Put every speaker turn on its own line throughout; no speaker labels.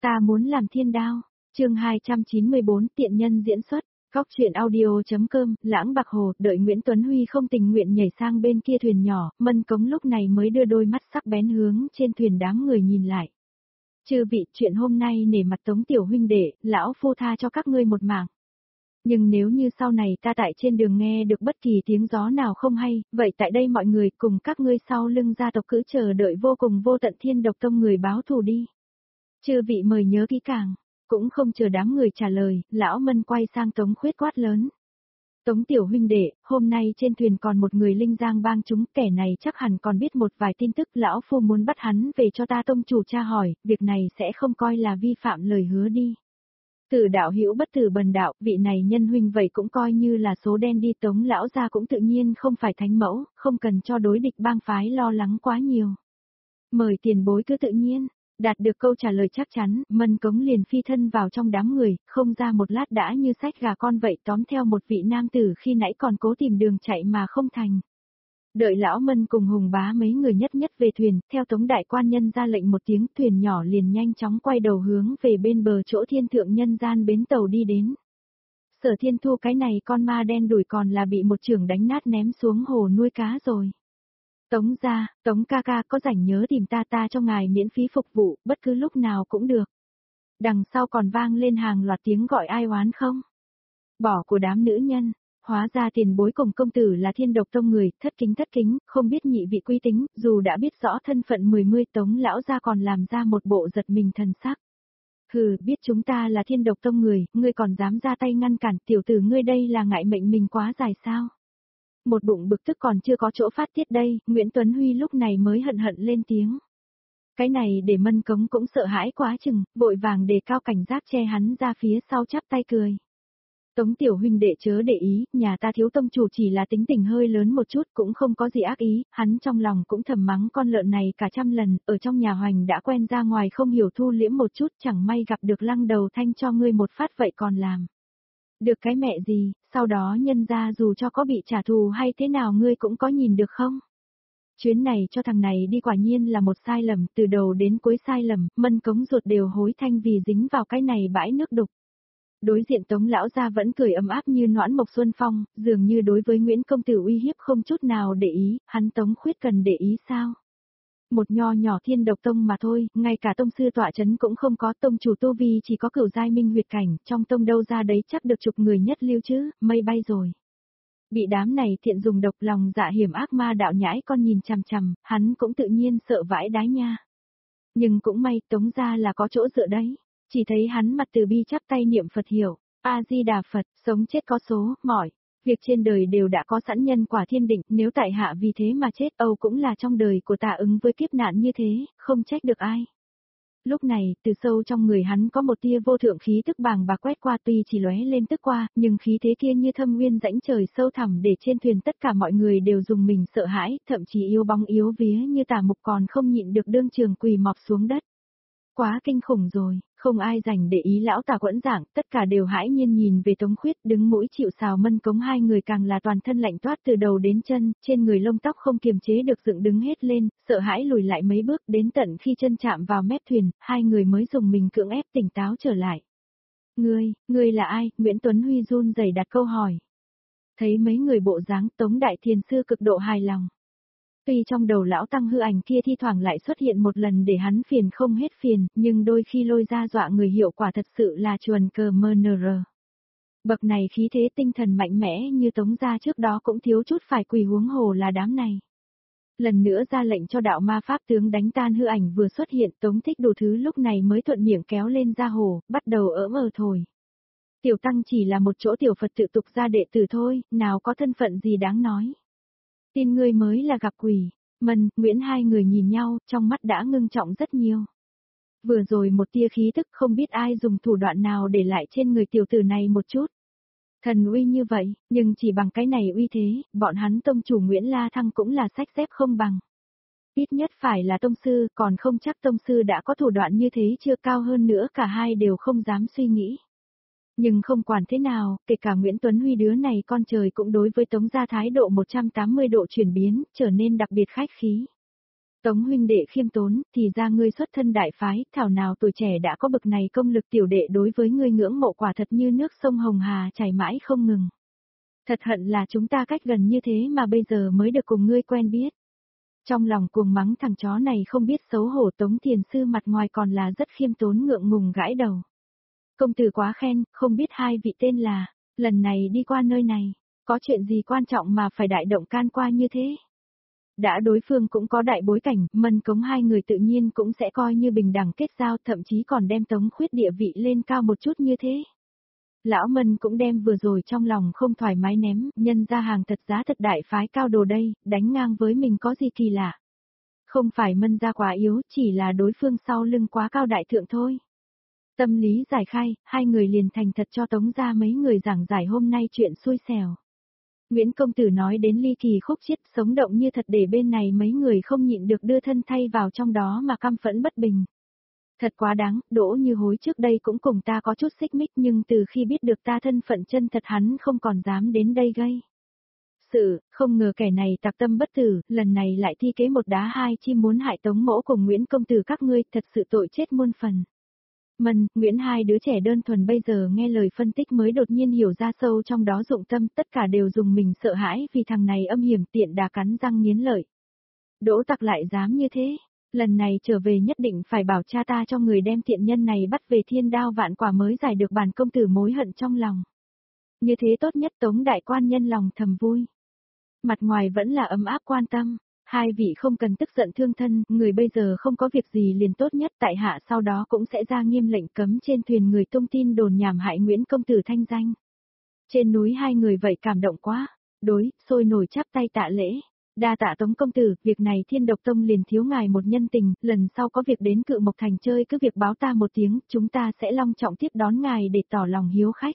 Ta muốn làm thiên đao. Chương 294 tiện nhân diễn xuất. Góc truyện audio.com, Lãng Bạc Hồ, đợi Nguyễn Tuấn Huy không tình nguyện nhảy sang bên kia thuyền nhỏ, Mân Cống lúc này mới đưa đôi mắt sắc bén hướng trên thuyền đám người nhìn lại. Chư vị, chuyện hôm nay nể mặt Tống tiểu huynh đệ, lão phu tha cho các ngươi một mạng. Nhưng nếu như sau này ta tại trên đường nghe được bất kỳ tiếng gió nào không hay, vậy tại đây mọi người cùng các ngươi sau lưng gia tộc cứ chờ đợi vô cùng vô tận Thiên Độc Tông người báo thù đi. Chư vị mời nhớ kỹ càng. Cũng không chờ đám người trả lời, lão Mân quay sang Tống Khuyết quát lớn. Tống tiểu huynh đệ, hôm nay trên thuyền còn một người linh giang bang chúng, kẻ này chắc hẳn còn biết một vài tin tức, lão phu muốn bắt hắn về cho ta tông chủ tra hỏi, việc này sẽ không coi là vi phạm lời hứa đi. Tử đạo hữu bất tử bần đạo, vị này nhân huynh vậy cũng coi như là số đen đi. Tống lão gia cũng tự nhiên không phải thánh mẫu, không cần cho đối địch bang phái lo lắng quá nhiều. Mời tiền bối cứ tự nhiên. Đạt được câu trả lời chắc chắn, Mân Cống liền phi thân vào trong đám người, không ra một lát đã như sách gà con vậy tóm theo một vị nam tử khi nãy còn cố tìm đường chạy mà không thành. Đợi lão Mân cùng Hùng Bá mấy người nhất nhất về thuyền, theo Tống đại quan nhân ra lệnh một tiếng, thuyền nhỏ liền nhanh chóng quay đầu hướng về bên bờ chỗ thiên thượng nhân gian bến tàu đi đến. Sở Thiên Thu cái này con ma đen đuổi còn là bị một chưởng đánh nát ném xuống hồ nuôi cá rồi. Tống gia, Tống ca ca có rảnh nhớ tìm ta cho ngài miễn phí phục vụ, bất cứ lúc nào cũng được. Đằng sau còn vang lên hàng loạt tiếng gọi ai oán không? Bỏ của đám nữ nhân, hóa ra tiền bối cùng công tử là Thiên Độc Tông người, thất kính, không biết nhị vị quy tính, dù đã biết rõ thân phận 10 Tống lão gia còn làm ra một bộ giật mình thần sắc. Hừ, biết chúng ta là Thiên Độc Tông người, ngươi còn dám ra tay ngăn cản, tiểu tử ngươi đây là ngại mệnh mình quá dài sao? Một bụng bực tức còn chưa có chỗ phát tiết đây, Nguyễn Tuấn Huy lúc này mới hận lên tiếng. Cái này để Mân Cống cũng sợ hãi quá chừng, vội vàng đề cao cảnh giác che hắn ra phía sau chắp tay cười. Tống tiểu huynh đệ chớ để ý, nhà ta thiếu tông chủ chỉ là tính tình hơi lớn một chút cũng không có gì ác ý, hắn trong lòng cũng thầm mắng con lợn này cả trăm lần, ở trong nhà hoành đã quen ra ngoài không hiểu thu liễm một chút, chẳng may gặp được Lăng Đầu Thanh cho ngươi một phát vậy còn làm. Được cái mẹ gì, sau đó nhân ra dù cho có bị trả thù hay thế nào ngươi cũng có nhìn được không? Chuyến này cho thằng này đi quả nhiên là một sai lầm, từ đầu đến cuối sai lầm, Mân Cống ruột đều hối thanh vì dính vào cái này bãi nước đục. Đối diện Tống lão gia vẫn cười ấm áp như noãn mộc xuân phong, dường như đối với Nguyễn công tử uy hiếp không chút nào để ý, hắn Tống Khuyết cần để ý sao? Một nho nhỏ Thiên Độc Tông mà thôi, ngay cả tông sư tọa chấn cũng không có, tông chủ tu vi chỉ có cửu giai minh huyệt cảnh, trong tông đâu ra đấy chắc được chục người nhất lưu chứ, mây bay rồi. Bị đám này thiện dùng độc lòng dạ hiểm ác ma đạo nhãi con nhìn chằm chằm, hắn cũng tự nhiên sợ vãi đái nha. Nhưng cũng may Tống gia là có chỗ dựa đấy, chỉ thấy hắn mặt từ bi chắp tay niệm Phật hiểu, A-di-đà Phật, sống chết có số, mỏi. Việc trên đời đều đã có sẵn nhân quả thiên định, nếu tại hạ vì thế mà chết Âu cũng là trong đời của ta ứng với kiếp nạn như thế, không trách được ai. Lúc này, từ sâu trong người hắn có một tia vô thượng khí tức bàng bạc quét qua tuy chỉ lóe lên tức qua, nhưng khí thế kia như thâm nguyên rãnh trời sâu thẳm để trên thuyền tất cả mọi người đều dùng mình sợ hãi, thậm chí yếu bóng yếu vía như tả mục còn không nhịn được đương trường quỳ mọp xuống đất. Quá kinh khủng rồi, không ai dành để ý lão tà quẫn giảng, tất cả đều hãi nhiên nhìn về Tống Khuyết đứng mũi chịu sào Mân Cống hai người càng là toàn thân lạnh toát từ đầu đến chân, trên người lông tóc không kiềm chế được dựng đứng hết lên, sợ hãi lùi lại mấy bước đến tận khi chân chạm vào mép thuyền, hai người mới dùng mình cưỡng ép tỉnh táo trở lại. Ngươi là ai? Nguyễn Tuấn Huy run rẩy đặt câu hỏi. Thấy mấy người bộ dáng Tống Đại Thiền Sư cực độ hài lòng. Tuy trong đầu lão tăng hư ảnh kia thi thoảng lại xuất hiện một lần để hắn phiền không hết phiền, nhưng đôi khi lôi ra dọa người hiệu quả thật sự là chuẩn cờ mờ nờ rờ. Bậc này khí thế tinh thần mạnh mẽ như Tống gia trước đó cũng thiếu chút phải quỳ huống hồ là đám này. Lần nữa ra lệnh cho đạo ma pháp tướng đánh tan hư ảnh vừa xuất hiện, Tống Thích đủ thứ lúc này mới thuận miệng kéo lên ra hồ, bắt đầu thổi. Tiểu tăng chỉ là một chỗ tiểu Phật tự tục gia đệ tử thôi, nào có thân phận gì đáng nói. Tin ngươi mới là gặp quỷ. Mân, Nguyễn hai người nhìn nhau, trong mắt đã ngưng trọng rất nhiều. Vừa rồi một tia khí tức không biết ai dùng thủ đoạn nào để lại trên người tiểu tử này một chút. Thần uy như vậy, nhưng chỉ bằng cái này uy thế, bọn hắn tông chủ Nguyễn La Thăng cũng là sách xếp không bằng. Ít nhất phải là tông sư, còn không chắc tông sư đã có thủ đoạn như thế chưa cao hơn nữa cả hai đều không dám suy nghĩ. Nhưng không quản thế nào, kể cả Nguyễn Tuấn Huy đứa này con trời cũng đối với Tống gia thái độ 180 độ chuyển biến, trở nên đặc biệt khách khí. Tống huynh đệ khiêm tốn, thì ra ngươi xuất thân đại phái, thảo nào tuổi trẻ đã có bực này công lực, tiểu đệ đối với ngươi ngưỡng mộ quả thật như nước sông Hồng Hà chảy mãi không ngừng. Thật hận là chúng ta cách gần như thế mà bây giờ mới được cùng ngươi quen biết. Trong lòng cuồng mắng thằng chó này không biết xấu hổ, Tống thiền sư mặt ngoài còn là rất khiêm tốn ngượng ngùng gãi đầu. Công tử quá khen, không biết hai vị tên là, lần này đi qua nơi này, có chuyện gì quan trọng mà phải đại động can qua như thế? Đã đối phương cũng có đại bối cảnh, Mân Cống hai người tự nhiên cũng sẽ coi như bình đẳng kết giao, thậm chí còn đem Tống Khuyết địa vị lên cao một chút như thế. Lão Mân cũng đem vừa rồi trong lòng không thoải mái ném, nhân ra hàng thật giá thật đại phái cao đồ đây, đánh ngang với mình có gì kỳ lạ. Không phải Mân ra quá yếu, chỉ là đối phương sau lưng quá cao đại thượng thôi. Tâm lý giải khai, hai người liền thành thật cho Tống ra mấy người giảng giải hôm nay chuyện xui xẻo. Nguyễn công tử nói đến ly kỳ khúc chiết, sống động như thật, để bên này mấy người không nhịn được đưa thân thay vào trong đó mà căm phẫn bất bình. Thật quá đáng, Đỗ Như Hối trước đây cũng cùng ta có chút xích mích, nhưng từ khi biết được ta thân phận chân thật hắn không còn dám đến đây gây sự, không ngờ kẻ này tặc tâm bất tử, lần này lại thi kế một đá hai chim muốn hại Tống mỗ cùng Nguyễn công tử các ngươi, thật sự tội chết muôn phần. Mân, Nguyễn hai đứa trẻ đơn thuần bây giờ nghe lời phân tích mới đột nhiên hiểu ra sâu trong đó dụng tâm, tất cả đều dùng mình sợ hãi vì thằng này âm hiểm, tiện đà cắn răng nghiến lợi. Đỗ tặc lại dám như thế, lần này trở về nhất định phải bảo cha ta cho người đem tiện nhân này bắt về thiên đao vạn quả mới giải được bản công tử mối hận trong lòng. Như thế tốt nhất, Tống đại quan nhân lòng thầm vui. Mặt ngoài vẫn là ấm áp quan tâm. Hai vị không cần tức giận thương thân, người bây giờ không có việc gì liền tốt nhất, tại hạ sau đó cũng sẽ ra nghiêm lệnh cấm trên thuyền người tung tin đồn nhảm hại Nguyễn công tử thanh danh. Trên núi hai người vậy cảm động quá, sôi nổi chắp tay tạ lễ. Đa tạ Tống công tử, việc này Thiên Độc Tông liền thiếu ngài một nhân tình, lần sau có việc đến Cự Mộc Thành chơi cứ việc báo ta một tiếng, chúng ta sẽ long trọng tiếp đón ngài để tỏ lòng hiếu khách.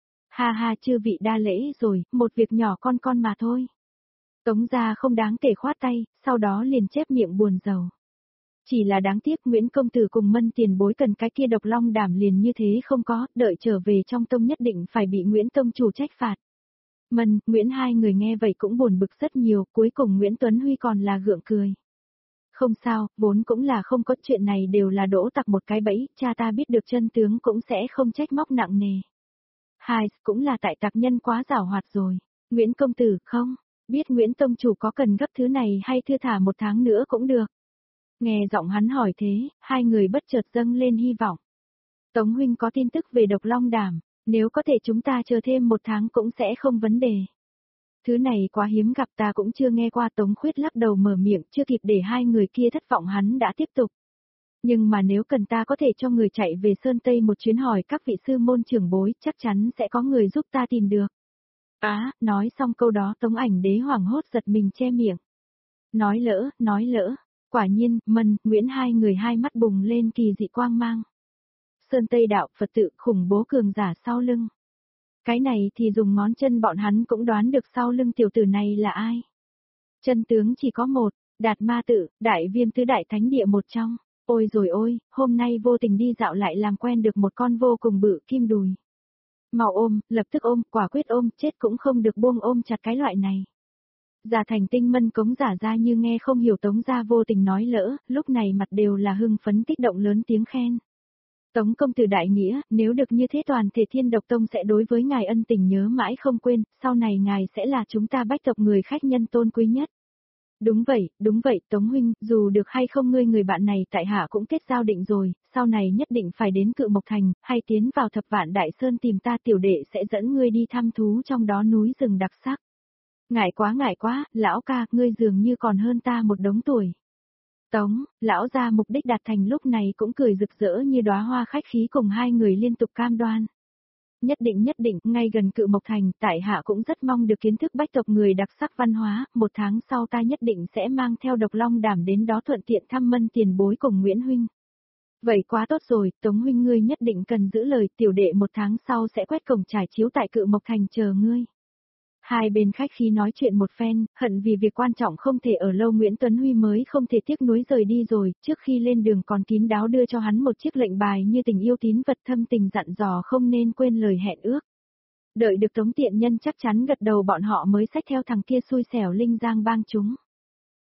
Ha ha, chư vị đa lễ rồi, một việc nhỏ con mà thôi. Tống gia không đáng kể khoát tay, sau đó liền chép miệng buồn rầu. Chỉ là đáng tiếc Nguyễn công tử cùng Mân tiền bối cần cái kia độc long đảm liền như thế không có, đợi trở về trong tông nhất định phải bị Nguyễn tông chủ trách phạt. Mân, Nguyễn hai người nghe vậy cũng buồn bực rất nhiều, cuối cùng Nguyễn Tuấn Huy còn là gượng cười. Không sao, vốn cũng là không có, chuyện này đều là Đỗ tặc một cái bẫy, cha ta biết được chân tướng cũng sẽ không trách móc nặng nề. Hai, cũng là tại tặc nhân quá giảo hoạt rồi. Nguyễn công tử, không, biết Nguyễn tông chủ có cần gấp thứ này hay thưa thả một tháng nữa cũng được. Nghe giọng hắn hỏi thế, hai người bất chợt dâng lên hy vọng. Tống huynh có tin tức về độc long đảm, nếu có thể chúng ta chờ thêm một tháng cũng sẽ không vấn đề. Thứ này quá hiếm gặp, ta cũng chưa nghe qua. Tống Khuyết lắc đầu mở miệng, chưa kịp để hai người kia thất vọng hắn đã tiếp tục. Nhưng mà nếu cần ta có thể cho người chạy về Sơn Tây một chuyến hỏi các vị sư môn trưởng bối, chắc chắn sẽ có người giúp ta tìm được. Nói xong câu đó Tống Ảnh Đế hoảng hốt giật mình che miệng. Nói lỡ, quả nhiên, Mân, Nguyễn hai người hai mắt bùng lên kỳ dị quang mang. Sơn Tây đạo Phật tự khủng bố cường giả sau lưng. Cái này thì dùng ngón chân bọn hắn cũng đoán được sau lưng tiểu tử này là ai. Chân tướng chỉ có một, Đạt Ma tự, đại viêm tứ đại thánh địa một trong. Ôi rồi ôi, hôm nay vô tình đi dạo lại làm quen được một con vô cùng bự kim đùi. Mau ôm, lập tức ôm, quả quyết ôm, chết cũng không được buông ôm chặt cái loại này. Giả thành tinh Mân Cống giả ra như nghe không hiểu Tống gia vô tình nói lỡ, lúc này mặt đều là hưng phấn kích động lớn tiếng khen. Tống công tử đại nghĩa, nếu được như thế toàn thể Thiên Độc Tông sẽ đối với ngài ân tình nhớ mãi không quên, sau này ngài sẽ là chúng ta bách tộc người khách nhân tôn quý nhất. Đúng vậy, Tống huynh, dù được hay không người bạn này tại hạ cũng kết giao định rồi, sau này nhất định phải đến Cự Mộc Thành, hay tiến vào Thập Vạn Đại Sơn tìm ta, tiểu đệ sẽ dẫn ngươi đi thăm thú trong đó núi rừng đặc sắc. Ngại quá, lão ca, ngươi dường như còn hơn ta một đống tuổi. Tống, lão gia mục đích đạt thành lúc này cũng cười rực rỡ như đóa hoa khách khí cùng hai người liên tục cam đoan. Nhất định, ngay gần Cự Mộc Thành, tại hạ cũng rất mong được kiến thức bách tộc người đặc sắc văn hóa, một tháng sau ta nhất định sẽ mang theo độc long đảm đến đó thuận tiện thăm Mân tiền bối cùng Nguyễn huynh. Vậy quá tốt rồi, Tống huynh ngươi nhất định cần giữ lời, tiểu đệ một tháng sau sẽ quét cổng trải chiếu tại Cự Mộc Thành chờ ngươi. Hai bên khách khí nói chuyện một phen, hận vì việc quan trọng không thể ở lâu Nguyễn Tuấn Huy mới không thể tiếc nuối rời đi rồi, trước khi lên đường còn kín đáo đưa cho hắn một chiếc lệnh bài như tình yêu tín vật, thâm tình dặn dò không nên quên lời hẹn ước. Đợi được Tống tiện nhân chắc chắn gật đầu bọn họ mới xách theo thằng kia xui xẻo Linh Giang bang chúng.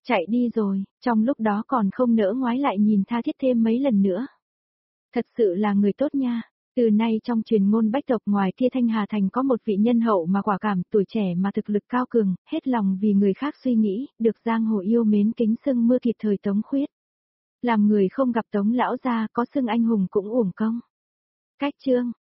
chạy đi rồi, trong lúc đó còn không nỡ ngoái lại nhìn tha thiết thêm mấy lần nữa. Thật sự là người tốt nha. Từ nay trong truyền ngôn bách tộc ngoài kia Thanh Hà Thành có một vị nhân hậu mà quả cảm, tuổi trẻ mà thực lực cao cường, hết lòng vì người khác suy nghĩ, được giang hồ yêu mến kính xưng mưa kịp thời Tống Khuyết. Làm người không gặp Tống lão gia có xưng anh hùng cũng uổng công. Cách chương